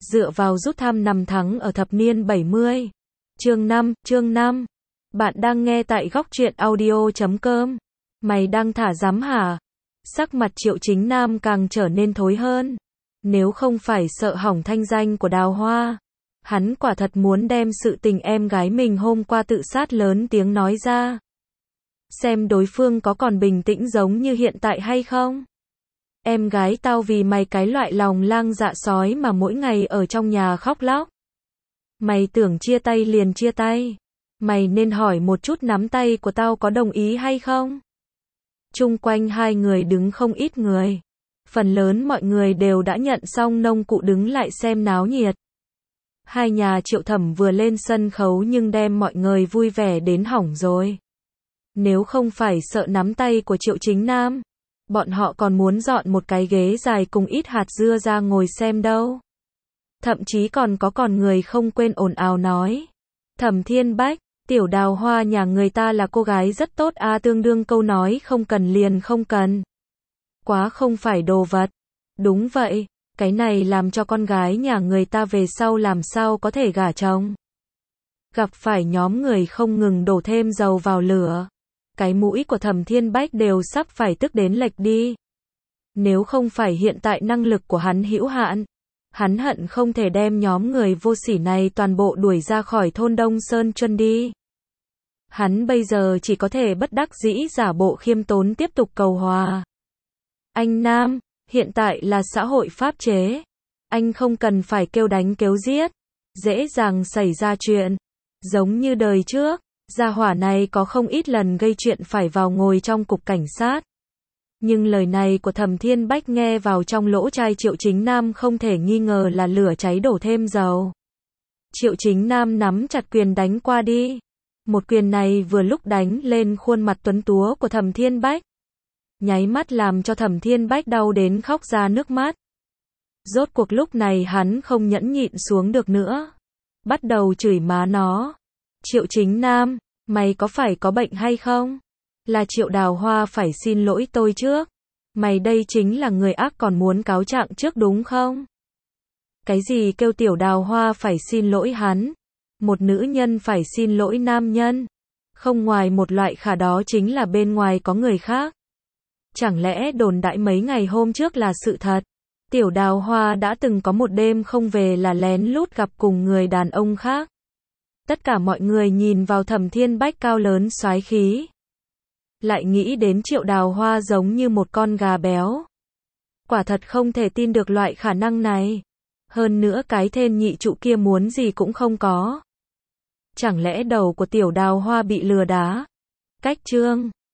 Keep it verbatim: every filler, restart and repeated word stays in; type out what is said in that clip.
Dựa vào rút thăm năm thắng ở thập niên bảy mươi. Chương năm, chương năm. Bạn đang nghe tại góc truyện audio chấm com. Mày đang thả dám hả? Sắc mặt Triệu Chính Nam càng trở nên thối hơn. Nếu không phải sợ hỏng thanh danh của Đào Hoa, hắn quả thật muốn đem sự tình em gái mình hôm qua tự sát lớn tiếng nói ra. Xem đối phương có còn bình tĩnh giống như hiện tại hay không? Em gái tao vì mày cái loại lòng lang dạ sói mà mỗi ngày ở trong nhà khóc lóc. Mày tưởng chia tay liền chia tay. Mày nên hỏi một chút nắm tay của tao có đồng ý hay không? Chung quanh hai người đứng không ít người. Phần lớn mọi người đều đã nhận xong nông cụ đứng lại xem náo nhiệt. Hai nhà Triệu Thẩm vừa lên sân khấu nhưng đem mọi người vui vẻ đến hỏng rồi. Nếu không phải sợ nắm tay của Triệu Chính Nam, bọn họ còn muốn dọn một cái ghế dài cùng ít hạt dưa ra ngồi xem đâu. Thậm chí còn có còn người không quên ồn ào nói. Thẩm Thiên Bách, tiểu Đào Hoa nhà người ta là cô gái rất tốt à, tương đương câu nói không cần liền không cần. Quá không phải đồ vật. Đúng vậy, cái này làm cho con gái nhà người ta về sau làm sao có thể gả chồng. Gặp phải nhóm người không ngừng đổ thêm dầu vào lửa. Cái mũi của Thẩm Thiên Bách đều sắp phải tức đến lệch đi. Nếu không phải hiện tại năng lực của hắn hữu hạn, hắn hận không thể đem nhóm người vô sỉ này toàn bộ đuổi ra khỏi thôn Đông Sơn Chuân đi. Hắn bây giờ chỉ có thể bất đắc dĩ giả bộ khiêm tốn tiếp tục cầu hòa. Anh Nam, hiện tại là xã hội pháp chế. Anh không cần phải kêu đánh kêu giết. Dễ dàng xảy ra chuyện. Giống như đời trước, gia hỏa này có không ít lần gây chuyện phải vào ngồi trong cục cảnh sát. Nhưng lời này của Thẩm Thiên Bách nghe vào trong lỗ tai Triệu Chính Nam không thể nghi ngờ là lửa cháy đổ thêm dầu. Triệu Chính Nam nắm chặt quyền đánh qua đi. Một quyền này vừa lúc đánh lên khuôn mặt tuấn túa của Thẩm Thiên Bách. Nháy mắt làm cho Thẩm Thiên Bách đau đến khóc ra nước mắt. Rốt cuộc lúc này hắn không nhẫn nhịn xuống được nữa. Bắt đầu chửi má nó. Triệu Chính Nam, mày có phải có bệnh hay không? Là Triệu Đào Hoa phải xin lỗi tôi trước. Mày đây chính là người ác còn muốn cáo trạng trước đúng không? Cái gì kêu tiểu Đào Hoa phải xin lỗi hắn? Một nữ nhân phải xin lỗi nam nhân. Không ngoài một loại khả đó chính là bên ngoài có người khác. Chẳng lẽ đồn đại mấy ngày hôm trước là sự thật? Tiểu Đào Hoa đã từng có một đêm không về là lén lút gặp cùng người đàn ông khác. Tất cả mọi người nhìn vào Thẩm Thiên Bách cao lớn soái khí. Lại nghĩ đến Triệu Đào Hoa giống như một con gà béo. Quả thật không thể tin được loại khả năng này. Hơn nữa cái tên nhị trụ kia muốn gì cũng không có. Chẳng lẽ đầu của tiểu Đào Hoa bị lừa đá? Cách chương